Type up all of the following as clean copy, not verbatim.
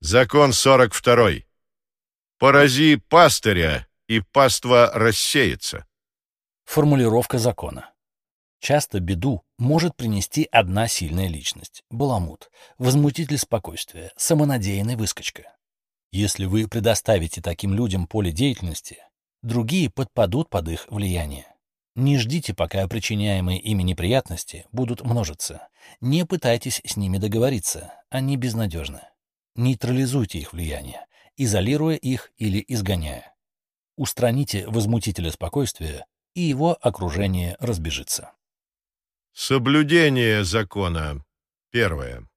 Закон 42. Порази пастыря, и паства рассеется. Формулировка закона. Часто беду может принести одна сильная личность — баламут, возмутитель спокойствия, самонадеянный выскочка. Если вы предоставите таким людям поле деятельности, другие подпадут под их влияние. Не ждите, пока причиняемые ими неприятности будут множиться. Не пытайтесь с ними договориться, они безнадежны. Нейтрализуйте их влияние, изолируя их или изгоняя. Устраните возмутителя спокойствия, и его окружение разбежится. Соблюдение закона. 1.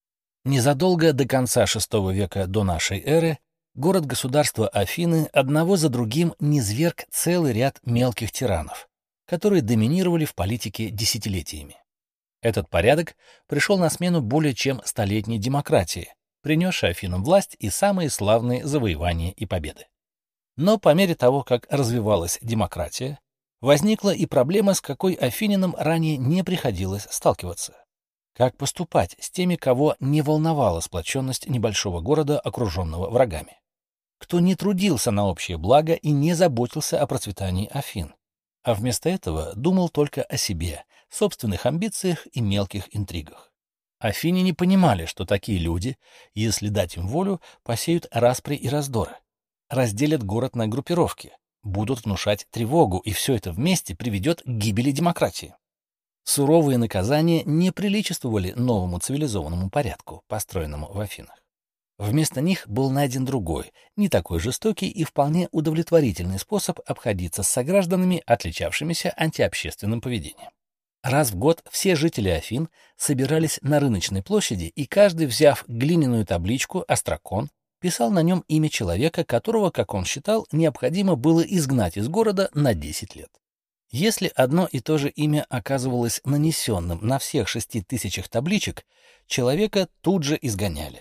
Незадолго до конца VI века до нашей эры город-государство Афины одного за другим низверг целый ряд мелких тиранов, которые доминировали в политике десятилетиями. Этот порядок пришел на смену более чем столетней демократии, принесшей Афинам власть и самые славные завоевания и победы. Но по мере того, как развивалась демократия, возникла и проблема, с какой афинянам ранее не приходилось сталкиваться. Как поступать с теми, кого не волновала сплоченность небольшого города, окруженного врагами? Кто не трудился на общее благо и не заботился о процветании Афин, а вместо этого думал только о себе, собственных амбициях и мелких интригах? Афиняне понимали, что такие люди, если дать им волю, посеют распри и раздоры, разделят город на группировки, будут внушать тревогу, и все это вместе приведет к гибели демократии. Суровые наказания не приличествовали новому цивилизованному порядку, построенному в Афинах. Вместо них был найден другой, не такой жестокий и вполне удовлетворительный способ обходиться с согражданами, отличавшимися антиобщественным поведением. Раз в год все жители Афин собирались на рыночной площади, и каждый, взяв глиняную табличку «Остракон», писал на нем имя человека, которого, как он считал, необходимо было изгнать из города на 10 лет. Если одно и то же имя оказывалось нанесенным на всех 6000 табличек, человека тут же изгоняли.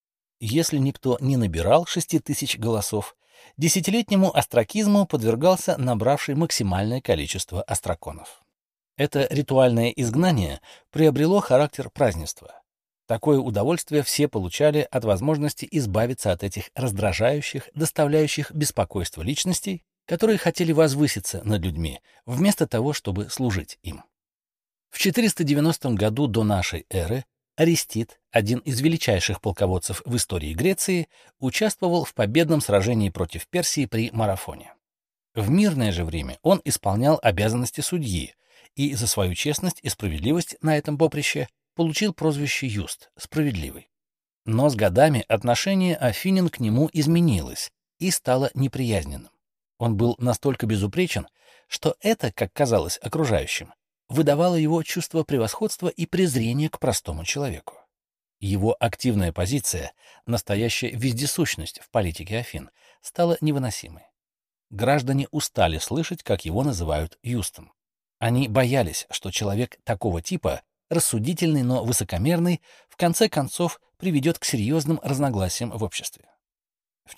Если никто не набирал 6000 голосов, десятилетнему остракизму подвергался набравший максимальное количество остраконов. Это ритуальное изгнание приобрело характер празднества. Такое удовольствие все получали от возможности избавиться от этих раздражающих, доставляющих беспокойство личностей, которые хотели возвыситься над людьми, вместо того, чтобы служить им. В 490 году до нашей эры Аристид, один из величайших полководцев в истории Греции, участвовал в победном сражении против Персии при Марафоне. В мирное же время он исполнял обязанности судьи и за свою честность и справедливость на этом поприще получил прозвище Юст — справедливый. Но с годами отношение афинян к нему изменилось и стало неприязненным. Он был настолько безупречен, что это, как казалось окружающим, выдавало его чувство превосходства и презрения к простому человеку. Его активная позиция, настоящая вездесущность в политике Афин, стала невыносимой. Граждане устали слышать, как его называют Юстом. Они боялись, что человек такого типа, рассудительный, но высокомерный, в конце концов приведет к серьезным разногласиям в обществе. В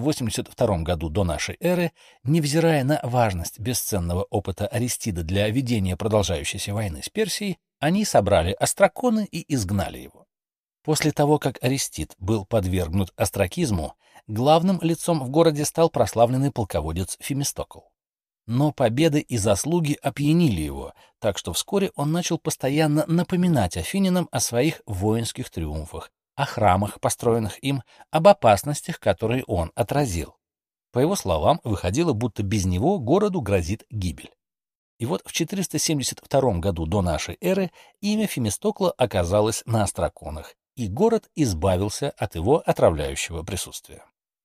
482 году до нашей эры, невзирая на важность бесценного опыта Аристида для ведения продолжающейся войны с Персией, они собрали остраконы и изгнали его. После того, как Аристид был подвергнут остракизму, главным лицом в городе стал прославленный полководец Фемистокл. Но победы и заслуги опьянили его, так что вскоре он начал постоянно напоминать афинянам о своих воинских триумфах, о храмах, построенных им, об опасностях, которые он отразил. По его словам, выходило, будто без него городу грозит гибель. И вот в 472 году до нашей эры имя Фемистокла оказалось на остраконах, и город избавился от его отравляющего присутствия.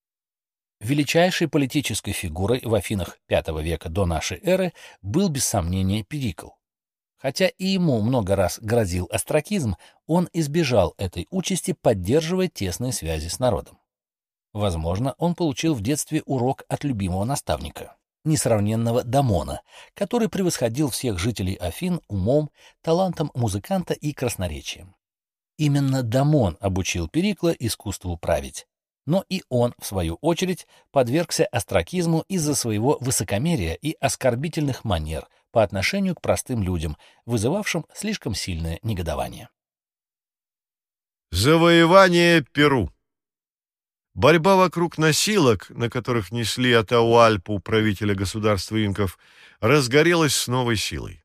Величайшей политической фигурой в Афинах V века до нашей эры был, без сомнения, Перикл. Хотя и ему много раз грозил остракизм, он избежал этой участи, поддерживая тесные связи с народом. Возможно, он получил в детстве урок от любимого наставника, несравненного Дамона, который превосходил всех жителей Афин умом, талантом музыканта и красноречием. Именно Дамон обучил Перикла искусству править. Но и он, в свою очередь, подвергся остракизму из-за своего высокомерия и оскорбительных манер по отношению к простым людям, вызывавшим слишком сильное негодование. Завоевание Перу. Борьба вокруг носилок, на которых несли Атауальпу, правителя государства инков, разгорелась с новой силой.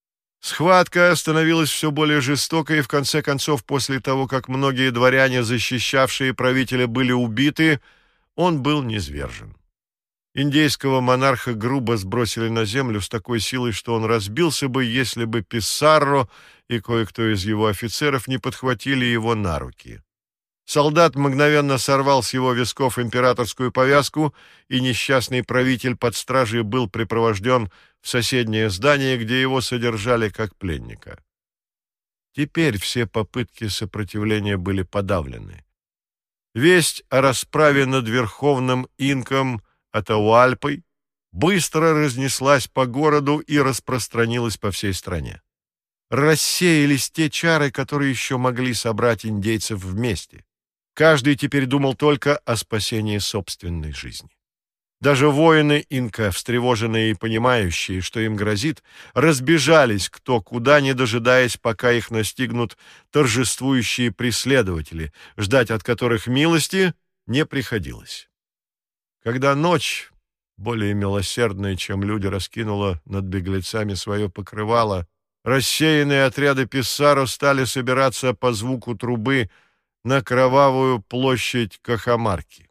Схватка становилась все более жестокой, и в конце концов, после того, как многие дворяне, защищавшие правителя, были убиты, он был низвержен. Индейского монарха грубо сбросили на землю с такой силой, что он разбился бы, если бы Писарро и кое-кто из его офицеров не подхватили его на руки. Солдат мгновенно сорвал с его висков императорскую повязку, и несчастный правитель под стражей был припровожден в соседнее здание, где его содержали как пленника. Теперь все попытки сопротивления были подавлены. Весть о расправе над верховным инком Атауальпой быстро разнеслась по городу и распространилась по всей стране. Рассеялись те чары, которые еще могли собрать индейцев вместе. Каждый теперь думал только о спасении собственной жизни. Даже воины инка, встревоженные и понимающие, что им грозит, разбежались кто куда, не дожидаясь, пока их настигнут торжествующие преследователи, ждать от которых милости не приходилось. Когда ночь, более милосердная, чем люди, раскинула над беглецами свое покрывало, рассеянные отряды Писарро стали собираться по звуку трубы на кровавую площадь Кахамарки.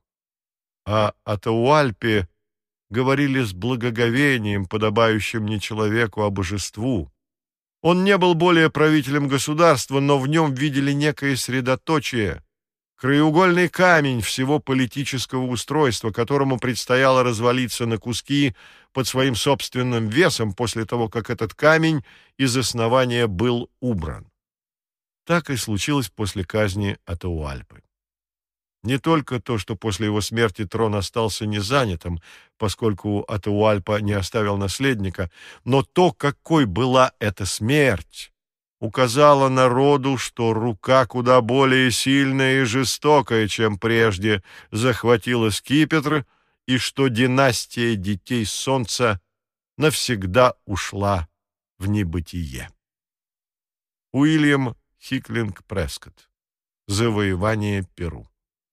О Атауальпе говорили с благоговением, подобающим не человеку, а божеству. Он не был более правителем государства, но в нем видели некое средоточие, краеугольный камень всего политического устройства, которому предстояло развалиться на куски под своим собственным весом после того, как этот камень из основания был убран. Так и случилось после казни Атауальпы. Не только то, что после его смерти трон остался незанятым, поскольку Атауальпа не оставил наследника, но то, какой была эта смерть, указало народу, что рука куда более сильная и жестокая, чем прежде, захватила скипетр, и что династия детей Солнца навсегда ушла в небытие. Уильям Хиклинг Прескотт. Завоевание Перу.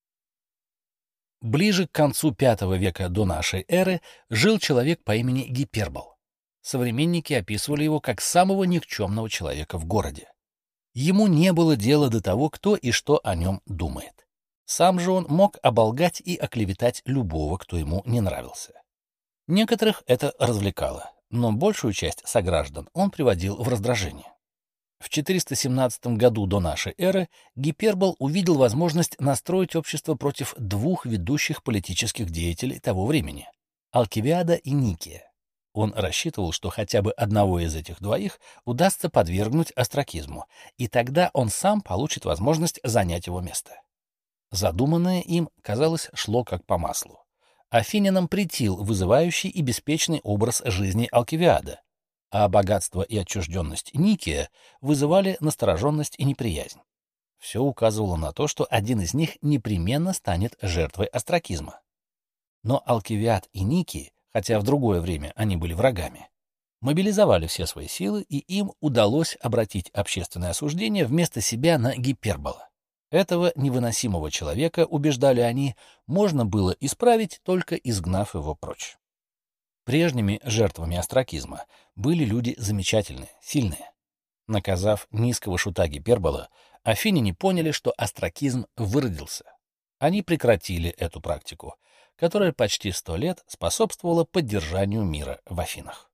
Ближе к концу V века до нашей эры жил человек по имени Гипербол. Современники описывали его как самого никчемного человека в городе. Ему не было дела до того, кто и что о нем думает. Сам же он мог оболгать и оклеветать любого, кто ему не нравился. Некоторых это развлекало, но большую часть сограждан он приводил в раздражение. В 417 году до нашей эры Гипербол увидел возможность настроить общество против двух ведущих политических деятелей того времени — Алкивиада и Никия. Он рассчитывал, что хотя бы одного из этих двоих удастся подвергнуть остракизму, и тогда он сам получит возможность занять его место. Задуманное им, казалось, шло как по маслу. Афинянам претил вызывающий и беспечный образ жизни Алкивиада, а богатство и отчужденность Никия вызывали настороженность и неприязнь. Все указывало на то, что один из них непременно станет жертвой остракизма. Но Алкивиад и Никий, хотя в другое время они были врагами, мобилизовали все свои силы, и им удалось обратить общественное осуждение вместо себя на Гипербола. Этого невыносимого человека, убеждали они, можно было исправить, только изгнав его прочь. Прежними жертвами остракизма были люди замечательные, сильные. Наказав низкого шута Гипербола, афиняне поняли, что остракизм выродился. Они прекратили эту практику, которая почти 100 лет способствовала поддержанию мира в Афинах.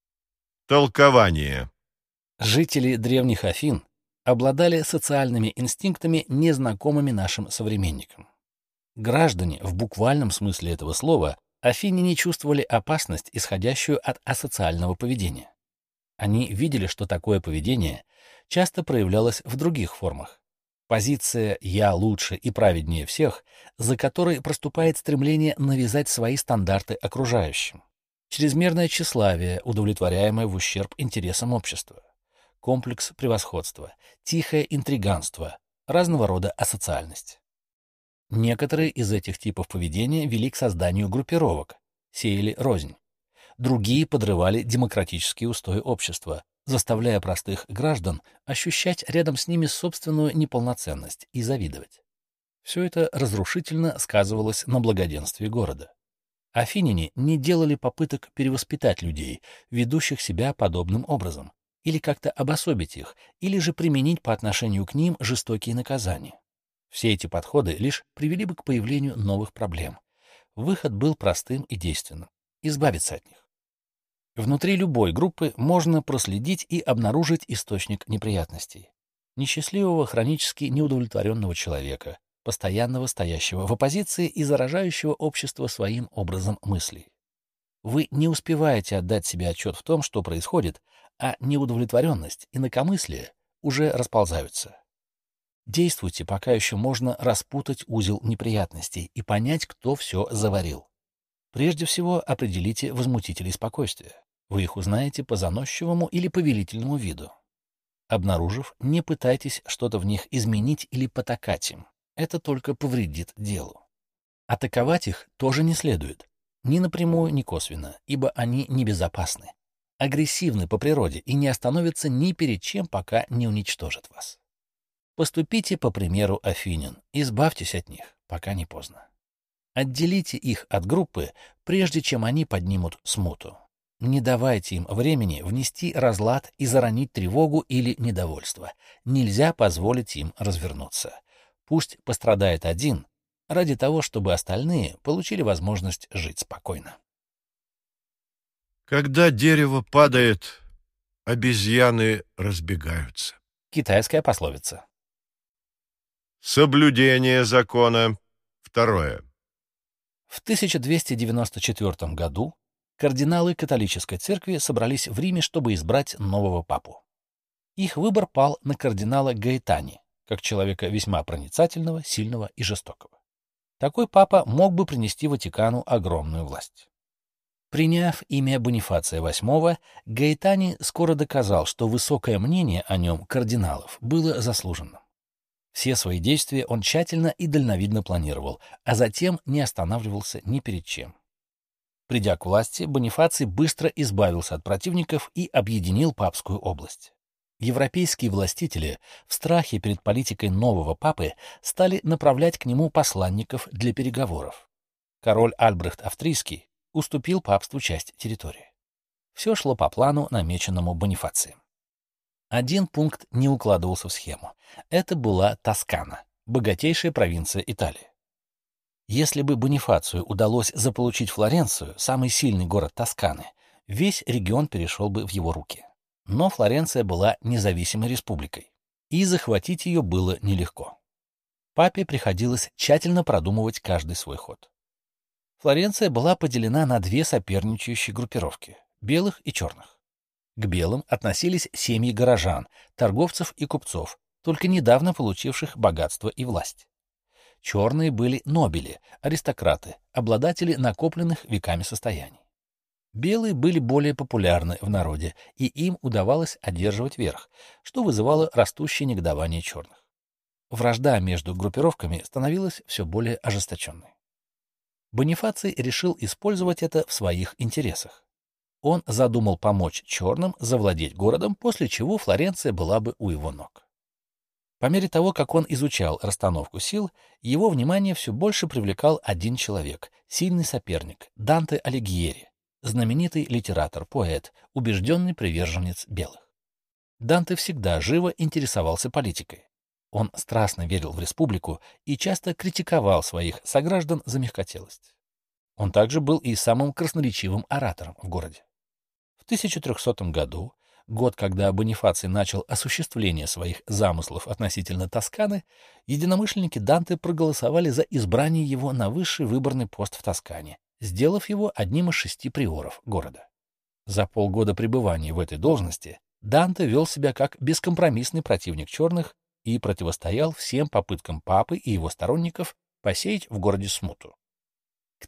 Толкование. Жители древних Афин обладали социальными инстинктами, незнакомыми нашим современникам. Граждане, в буквальном смысле этого слова, афиняне чувствовали опасность, исходящую от асоциального поведения. Они видели, что такое поведение часто проявлялось в других формах. Позиция «я лучше и праведнее всех», за которой проступает стремление навязать свои стандарты окружающим. Чрезмерное тщеславие, удовлетворяемое в ущерб интересам общества. Комплекс превосходства, тихое интриганство, разного рода асоциальность. Некоторые из этих типов поведения вели к созданию группировок, сеяли рознь. Другие подрывали демократические устои общества, заставляя простых граждан ощущать рядом с ними собственную неполноценность и завидовать. Все это разрушительно сказывалось на благоденствии города. Афиняне не делали попыток перевоспитать людей, ведущих себя подобным образом, или как-то обособить их, или же применить по отношению к ним жестокие наказания. Все эти подходы лишь привели бы к появлению новых проблем. Выход был простым и действенным — избавиться от них. Внутри любой группы можно проследить и обнаружить источник неприятностей. Несчастливого, хронически неудовлетворенного человека, постоянного стоящего в оппозиции и заражающего общество своим образом мыслей. Вы не успеваете отдать себе отчет в том, что происходит, а неудовлетворенность, инакомыслие уже расползаются. Действуйте, пока еще можно распутать узел неприятностей и понять, кто все заварил. Прежде всего, определите возмутителей спокойствия. Вы их узнаете по заносчивому или повелительному виду. Обнаружив, не пытайтесь что-то в них изменить или потакать им. Это только повредит делу. Атаковать их тоже не следует. Ни напрямую, ни косвенно, ибо они небезопасны. Агрессивны по природе и не остановятся ни перед чем, пока не уничтожат вас. Поступите по примеру афинян, избавьтесь от них, пока не поздно. Отделите их от группы, прежде чем они поднимут смуту. Не давайте им времени внести разлад и заронить тревогу или недовольство. Нельзя позволить им развернуться. Пусть пострадает один, ради того, чтобы остальные получили возможность жить спокойно. Когда дерево падает, обезьяны разбегаются. Китайская пословица. Соблюдение закона. Второе. В 1294 году кардиналы католической церкви собрались в Риме, чтобы избрать нового папу. Их выбор пал на кардинала Гаэтани, как человека весьма проницательного, сильного и жестокого. Такой папа мог бы принести Ватикану огромную власть. Приняв имя Бонифация VIII, Гаэтани скоро доказал, что высокое мнение о нем кардиналов было заслуженным. Все свои действия он тщательно и дальновидно планировал, а затем не останавливался ни перед чем. Придя к власти, Бонифаций быстро избавился от противников и объединил папскую область. Европейские властители в страхе перед политикой нового папы стали направлять к нему посланников для переговоров. Король Альбрехт Австрийский уступил папству часть территории. Все шло по плану, намеченному Бонифацием. Один пункт не укладывался в схему. Это была Тоскана, богатейшая провинция Италии. Если бы Бонифацию удалось заполучить Флоренцию, самый сильный город Тосканы, весь регион перешел бы в его руки. Но Флоренция была независимой республикой, и захватить ее было нелегко. Папе приходилось тщательно продумывать каждый свой ход. Флоренция была поделена на две соперничающие группировки — белых и черных. К белым относились семьи горожан, торговцев и купцов, только недавно получивших богатство и власть. Черные были нобели, аристократы, обладатели накопленных веками состояний. Белые были более популярны в народе, и им удавалось одерживать верх, что вызывало растущее негодование черных. Вражда между группировками становилась все более ожесточенной. Бонифаций решил использовать это в своих интересах. Он задумал помочь черным завладеть городом, после чего Флоренция была бы у его ног. По мере того, как он изучал расстановку сил, его внимание все больше привлекал один человек, сильный соперник — Данте Алигьери, знаменитый литератор, поэт, убежденный приверженец белых. Данте всегда живо интересовался политикой. Он страстно верил в республику и часто критиковал своих сограждан за мягкотелость. Он также был и самым красноречивым оратором в городе. В 1300 году, год, когда Бонифаций начал осуществление своих замыслов относительно Тосканы, единомышленники Данте проголосовали за избрание его на высший выборный пост в Тоскане, сделав его одним из 6 приоров города. За полгода пребывания в этой должности Данте вел себя как бескомпромиссный противник черных и противостоял всем попыткам папы и его сторонников посеять в городе смуту. К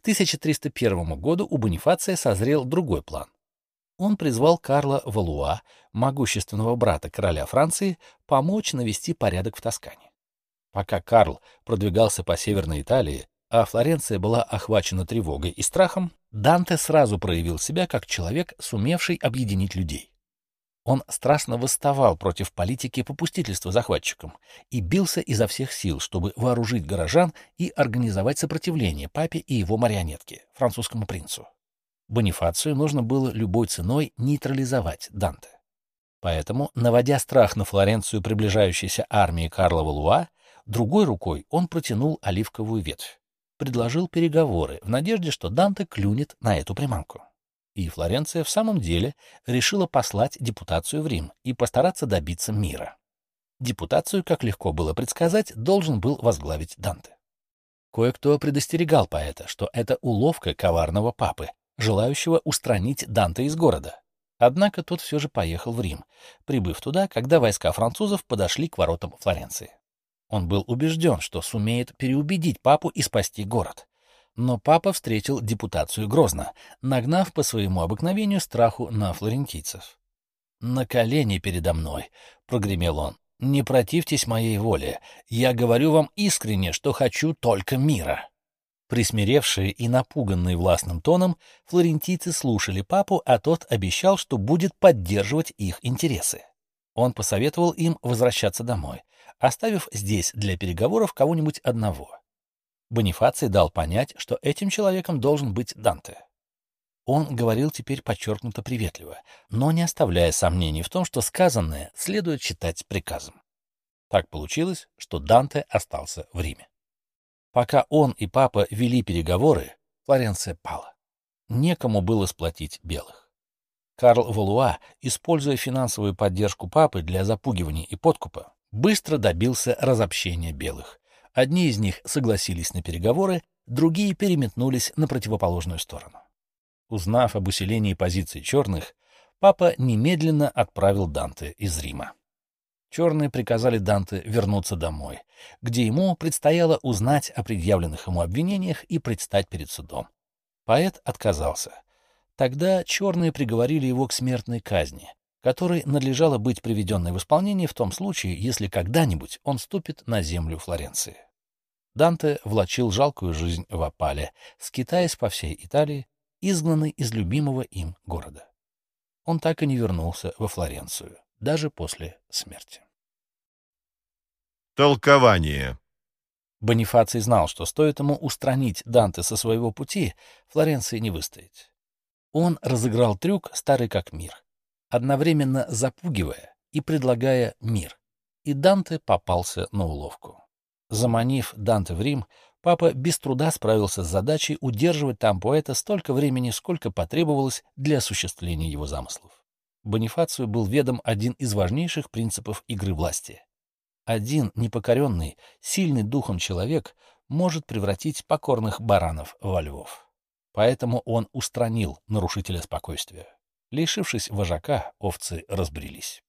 1301 году у Бонифация созрел другой план. Он призвал Карла Валуа, могущественного брата короля Франции, помочь навести порядок в Тоскане. Пока Карл продвигался по Северной Италии, а Флоренция была охвачена тревогой и страхом, Данте сразу проявил себя как человек, сумевший объединить людей. Он страстно восставал против политики попустительства захватчикам и бился изо всех сил, чтобы вооружить горожан и организовать сопротивление папе и его марионетке, французскому принцу. Бонифацию нужно было любой ценой нейтрализовать Данте. Поэтому, наводя страх на Флоренцию приближающейся армии Карла Валуа, другой рукой он протянул оливковую ветвь, предложил переговоры в надежде, что Данте клюнет на эту приманку. И Флоренция в самом деле решила послать депутацию в Рим и постараться добиться мира. Депутацию, как легко было предсказать, должен был возглавить Данте. Кое-кто предостерегал поэта, что это уловка коварного папы, желающего устранить Данте из города. Однако тот все же поехал в Рим, прибыв туда, когда войска французов подошли к воротам Флоренции. Он был убежден, что сумеет переубедить папу и спасти город. Но папа встретил депутацию грозно, нагнав по своему обыкновению страху на флорентийцев. «На колени передо мной», — прогремел он, — «не противьтесь моей воле. Я говорю вам искренне, что хочу только мира». Присмиревшие и напуганные властным тоном, флорентийцы слушали папу, а тот обещал, что будет поддерживать их интересы. Он посоветовал им возвращаться домой, оставив здесь для переговоров кого-нибудь одного. Бонифаций дал понять, что этим человеком должен быть Данте. Он говорил теперь подчеркнуто приветливо, но не оставляя сомнений в том, что сказанное следует считать приказом. Так получилось, что Данте остался в Риме. Пока он и папа вели переговоры, Флоренция пала. Некому было сплотить белых. Карл Валуа, используя финансовую поддержку папы для запугивания и подкупа, быстро добился разобщения белых. Одни из них согласились на переговоры, другие переметнулись на противоположную сторону. Узнав об усилении позиций черных, папа немедленно отправил Данте из Рима. Черные приказали Данте вернуться домой, где ему предстояло узнать о предъявленных ему обвинениях и предстать перед судом. Поэт отказался. Тогда черные приговорили его к смертной казни, которой надлежало быть приведенной в исполнение в том случае, если когда-нибудь он ступит на землю Флоренции. Данте влачил жалкую жизнь в опале, скитаясь по всей Италии, изгнанный из любимого им города. Он так и не вернулся во Флоренцию, даже после смерти. Толкование. Бонифаций знал, что стоит ему устранить Данте со своего пути, Флоренции не выстоять. Он разыграл трюк, старый как мир, одновременно запугивая и предлагая мир, и Данте попался на уловку. Заманив Данте в Рим, папа без труда справился с задачей удерживать там поэта столько времени, сколько потребовалось для осуществления его замыслов. Бонифацию был ведом один из важнейших принципов игры власти. Один непокоренный, сильный духом человек может превратить покорных баранов во львов. Поэтому он устранил нарушителя спокойствия. Лишившись вожака, овцы разбрелись.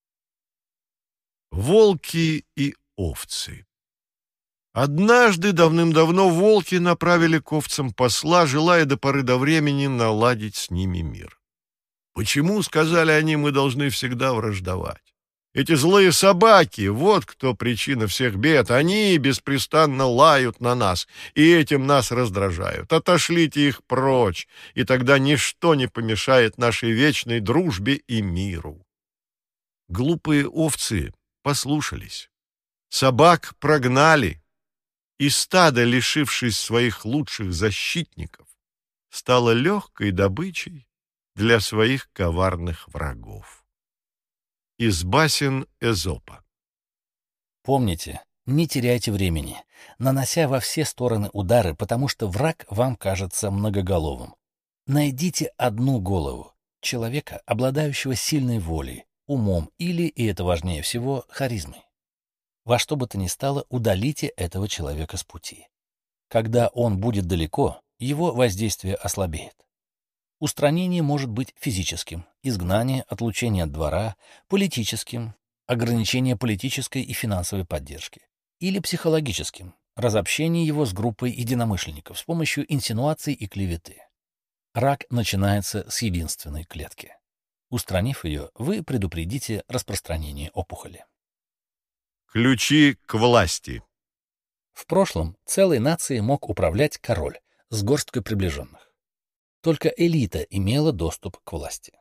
Волки и овцы. Однажды давным-давно волки направили к овцам посла, желая до поры до времени наладить с ними мир. «Почему, — сказали они, — мы должны всегда враждовать? Эти злые собаки, вот кто причина всех бед, они беспрестанно лают на нас, и этим нас раздражают. Отошлите их прочь, и тогда ничто не помешает нашей вечной дружбе и миру». Глупые овцы послушались. Собак прогнали, и стадо, лишившись своих лучших защитников, стало легкой добычей для своих коварных врагов. Из басен Эзопа. Помните, не теряйте времени, нанося во все стороны удары, потому что враг вам кажется многоголовым. Найдите одну голову, человека, обладающего сильной волей, умом или, и это важнее всего, харизмой. Во что бы то ни стало, удалите этого человека с пути. Когда он будет далеко, его воздействие ослабеет. Устранение может быть физическим, изгнание, отлучение от двора, политическим, ограничение политической и финансовой поддержки, или психологическим, разобщение его с группой единомышленников с помощью инсинуаций и клеветы. Рак начинается с единственной клетки. Устранив ее, вы предупредите распространение опухоли. Ключи к власти. В прошлом целой нацией мог управлять король с горсткой приближенных. Только элита имела доступ к власти.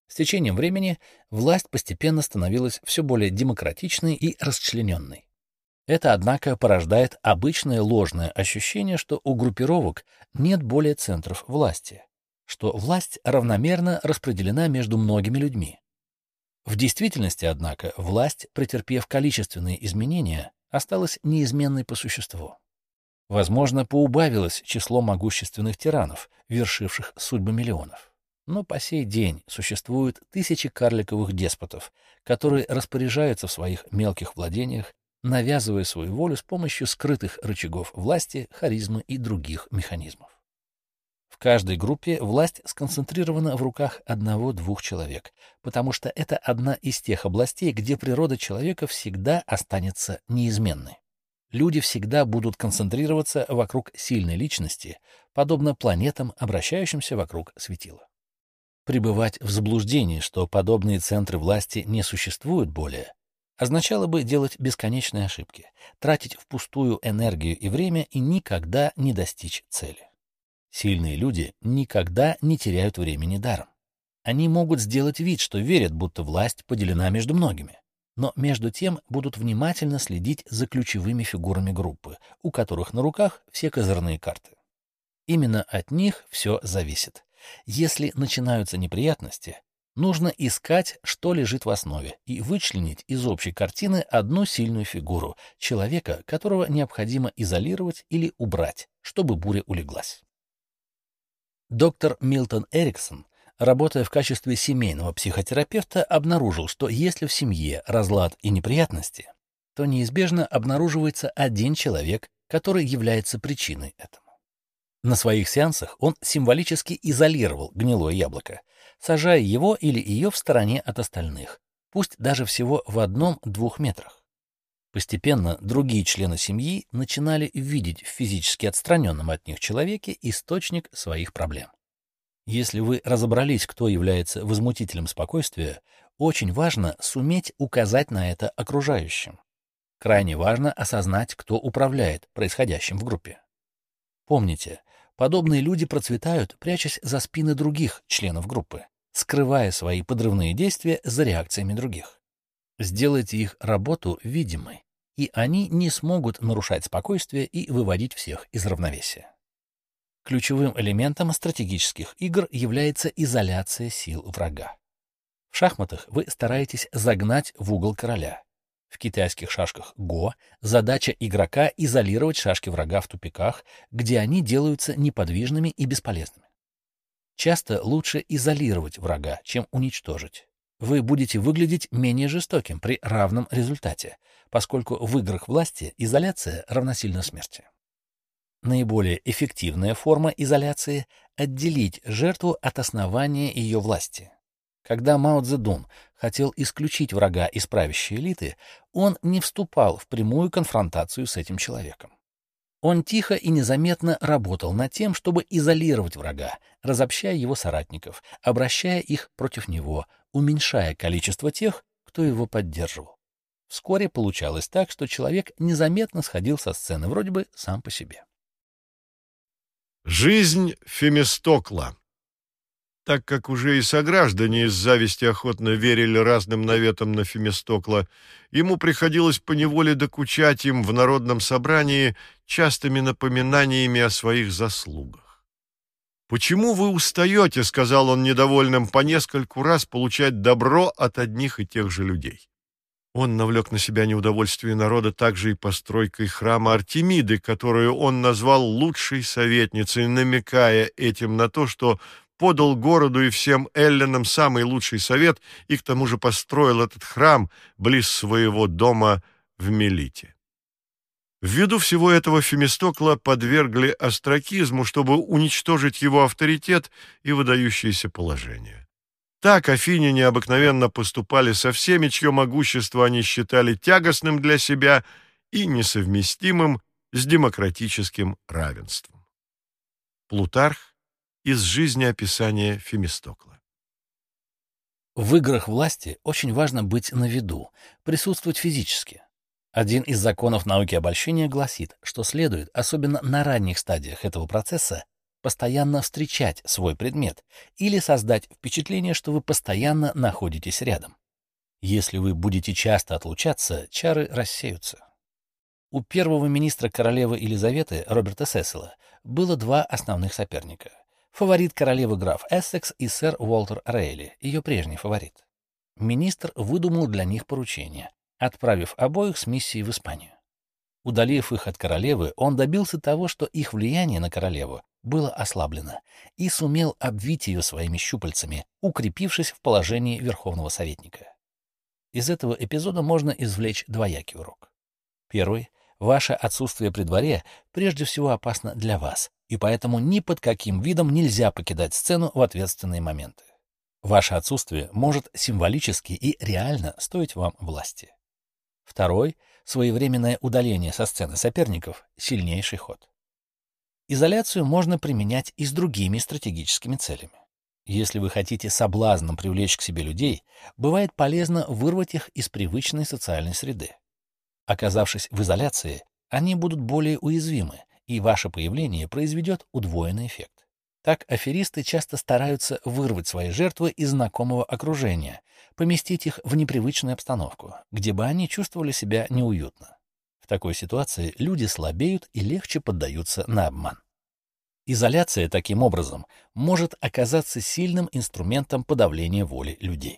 С течением времени власть постепенно становилась все более демократичной и расчлененной. Это, однако, порождает обычное ложное ощущение, что у группировок нет более центров власти, что власть равномерно распределена между многими людьми. В действительности, однако, власть, претерпев количественные изменения, осталась неизменной по существу. Возможно, поубавилось число могущественных тиранов, вершивших судьбы миллионов. Но по сей день существуют тысячи карликовых деспотов, которые распоряжаются в своих мелких владениях, навязывая свою волю с помощью скрытых рычагов власти, харизмы и других механизмов. В каждой группе власть сконцентрирована в руках одного-двух человек, потому что это одна из тех областей, где природа человека всегда останется неизменной. Люди всегда будут концентрироваться вокруг сильной личности, подобно планетам, обращающимся вокруг светила. Пребывать в заблуждении, что подобные центры власти не существуют более, означало бы делать бесконечные ошибки, тратить впустую энергию и время и никогда не достичь цели. Сильные люди никогда не теряют времени даром. Они могут сделать вид, что верят, будто власть поделена между многими, но между тем будут внимательно следить за ключевыми фигурами группы, у которых на руках все козырные карты. Именно от них все зависит. Если начинаются неприятности, нужно искать, что лежит в основе, и вычленить из общей картины одну сильную фигуру, человека, которого необходимо изолировать или убрать, чтобы буря улеглась. Доктор Милтон Эриксон, работая в качестве семейного психотерапевта, обнаружил, что если в семье разлад и неприятности, то неизбежно обнаруживается один человек, который является причиной этому. На своих сеансах он символически изолировал гнилое яблоко, сажая его или ее в стороне от остальных, пусть даже всего в 1-2 метрах. Постепенно другие члены семьи начинали видеть в физически отстраненном от них человеке источник своих проблем. Если вы разобрались, кто является возмутителем спокойствия, очень важно суметь указать на это окружающим. Крайне важно осознать, кто управляет происходящим в группе. Помните, подобные люди процветают, прячась за спины других членов группы, скрывая свои подрывные действия за реакциями других. Сделайте их работу видимой, и они не смогут нарушать спокойствие и выводить всех из равновесия. Ключевым элементом стратегических игр является изоляция сил врага. В шахматах вы стараетесь загнать в угол короля. В китайских шашках Го задача игрока — изолировать шашки врага в тупиках, где они делаются неподвижными и бесполезными. Часто лучше изолировать врага, чем уничтожить. Вы будете выглядеть менее жестоким при равном результате, поскольку в играх власти изоляция равносильна смерти. Наиболее эффективная форма изоляции — отделить жертву от основания ее власти. Когда Мао Цзэдун хотел исключить врага из правящей элиты, он не вступал в прямую конфронтацию с этим человеком. Он тихо и незаметно работал над тем, чтобы изолировать врага, разобщая его соратников, обращая их против него, уменьшая количество тех, кто его поддерживал. Вскоре получалось так, что человек незаметно сходил со сцены, вроде бы сам по себе. Жизнь Фемистокла. Так как уже и сограждане из зависти охотно верили разным наветам на Фемистокла, ему приходилось поневоле докучать им в народном собрании частыми напоминаниями о своих заслугах. «Почему вы устаете, — сказал он недовольным, — по нескольку раз получать добро от одних и тех же людей?» Он навлек на себя неудовольствие народа также и постройкой храма Артемиды, которую он назвал лучшей советницей, намекая этим на то, что подал городу и всем эллинам самый лучший совет и к тому же построил этот храм близ своего дома в Мелите. Ввиду всего этого Фемистокла подвергли остракизму, чтобы уничтожить его авторитет и выдающееся положение. Так афиняне обыкновенно поступали со всеми, чье могущество они считали тягостным для себя и несовместимым с демократическим равенством. Плутарх из жизнеописания Фемистокла. В играх власти очень важно быть на виду, присутствовать физически. Один из законов науки обольщения гласит, что следует, особенно на ранних стадиях этого процесса, постоянно встречать свой предмет или создать впечатление, что вы постоянно находитесь рядом. Если вы будете часто отлучаться, чары рассеются. У первого министра королевы Елизаветы, Роберта Сесила, было два основных соперника. Фаворит королевы граф Эссекс и сэр Уолтер Рейли, ее прежний фаворит. Министр выдумал для них поручение, отправив обоих с миссией в Испанию. Удалив их от королевы, он добился того, что их влияние на королеву было ослаблено, и сумел обвить ее своими щупальцами, укрепившись в положении верховного советника. Из этого эпизода можно извлечь двоякий урок. Первый. Ваше отсутствие при дворе прежде всего опасно для вас, и поэтому ни под каким видом нельзя покидать сцену в ответственные моменты. Ваше отсутствие может символически и реально стоить вам власти. Второй. Своевременное удаление со сцены соперников — сильнейший ход. Изоляцию можно применять и с другими стратегическими целями. Если вы хотите соблазном привлечь к себе людей, бывает полезно вырвать их из привычной социальной среды. Оказавшись в изоляции, они будут более уязвимы, и ваше появление произведет удвоенный эффект. Так аферисты часто стараются вырвать свои жертвы из знакомого окружения, поместить их в непривычную обстановку, где бы они чувствовали себя неуютно. В такой ситуации люди слабеют и легче поддаются на обман. Изоляция, таким образом, может оказаться сильным инструментом подавления воли людей.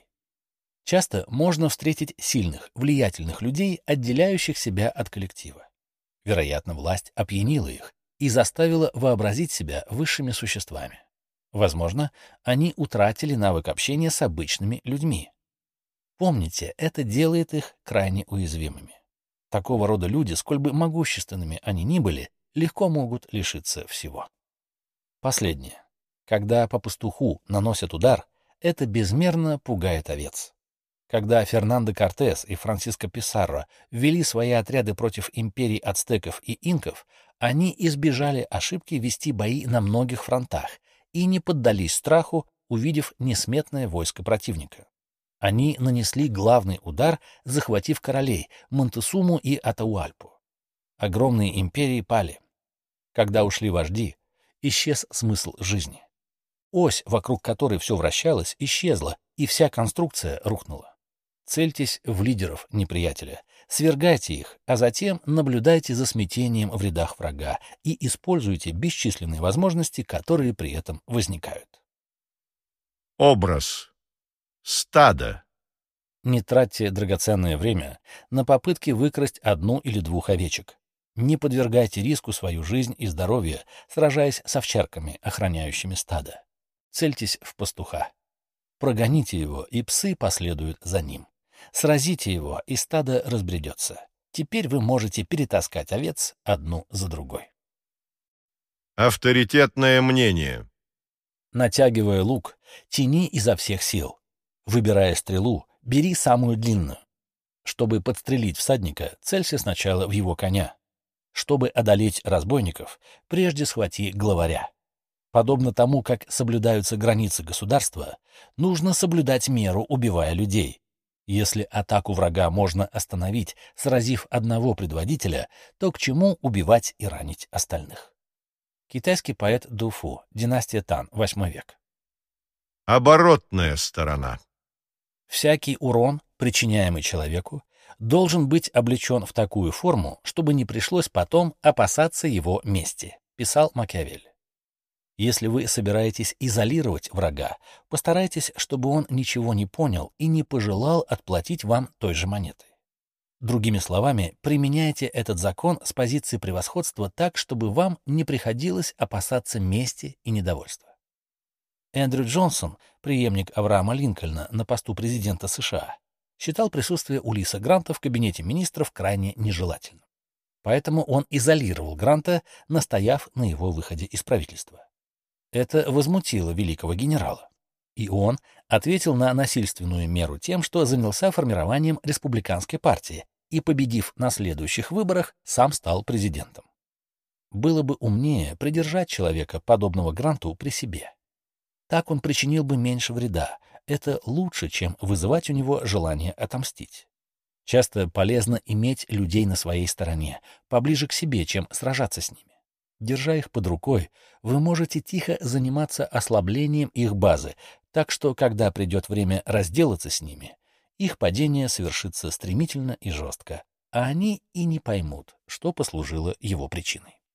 Часто можно встретить сильных, влиятельных людей, отделяющих себя от коллектива. Вероятно, власть опьянила их и заставила вообразить себя высшими существами. Возможно, они утратили навык общения с обычными людьми. Помните, это делает их крайне уязвимыми. Такого рода люди, сколь бы могущественными они ни были, легко могут лишиться всего. Последнее. Когда по пастуху наносят удар, это безмерно пугает овец. Когда Фернандо Кортес и Франсиско Писарро ввели свои отряды против империй ацтеков и инков, они избежали ошибки вести бои на многих фронтах и не поддались страху, увидев несметное войско противника. Они нанесли главный удар, захватив королей Монтесуму и Атауальпу. Огромные империи пали. Когда ушли вожди, исчез смысл жизни. Ось, вокруг которой все вращалось, исчезла, и вся конструкция рухнула. Цельтесь в лидеров неприятеля, свергайте их, а затем наблюдайте за смятением в рядах врага и используйте бесчисленные возможности, которые при этом возникают. Образ. Стадо. Не тратьте драгоценное время на попытки выкрасть одну или двух овечек. Не подвергайте риску свою жизнь и здоровье, сражаясь с овчарками, охраняющими стадо. Цельтесь в пастуха. Прогоните его, и псы последуют за ним. Сразите его, и стадо разбредется. Теперь вы можете перетаскать овец одну за другой. Авторитетное мнение. Натягивая лук, тяни изо всех сил. Выбирая стрелу, бери самую длинную. Чтобы подстрелить всадника, целься сначала в его коня. Чтобы одолеть разбойников, прежде схвати главаря. Подобно тому, как соблюдаются границы государства, нужно соблюдать меру, убивая людей. Если атаку врага можно остановить, сразив одного предводителя, то к чему убивать и ранить остальных? Китайский поэт Ду Фу, династия Тан, 8 век. Оборотная сторона. Всякий урон, причиняемый человеку, должен быть облечен в такую форму, чтобы не пришлось потом опасаться его мести, писал Макиавелли. Если вы собираетесь изолировать врага, постарайтесь, чтобы он ничего не понял и не пожелал отплатить вам той же монетой. Другими словами, применяйте этот закон с позиции превосходства так, чтобы вам не приходилось опасаться мести и недовольства. Эндрю Джонсон, преемник Авраама Линкольна на посту президента США, считал присутствие Улисса Гранта в кабинете министров крайне нежелательным. Поэтому он изолировал Гранта, настояв на его выходе из правительства. Это возмутило великого генерала, и он ответил на насильственную меру тем, что занялся формированием республиканской партии и, победив на следующих выборах, сам стал президентом. Было бы умнее придержать человека, подобного Гранту, при себе. Так он причинил бы меньше вреда. Это лучше, чем вызывать у него желание отомстить. Часто полезно иметь людей на своей стороне, поближе к себе, чем сражаться с ними. Держа их под рукой, вы можете тихо заниматься ослаблением их базы, так что, когда придет время разделаться с ними, их падение совершится стремительно и жестко, а они и не поймут, что послужило его причиной.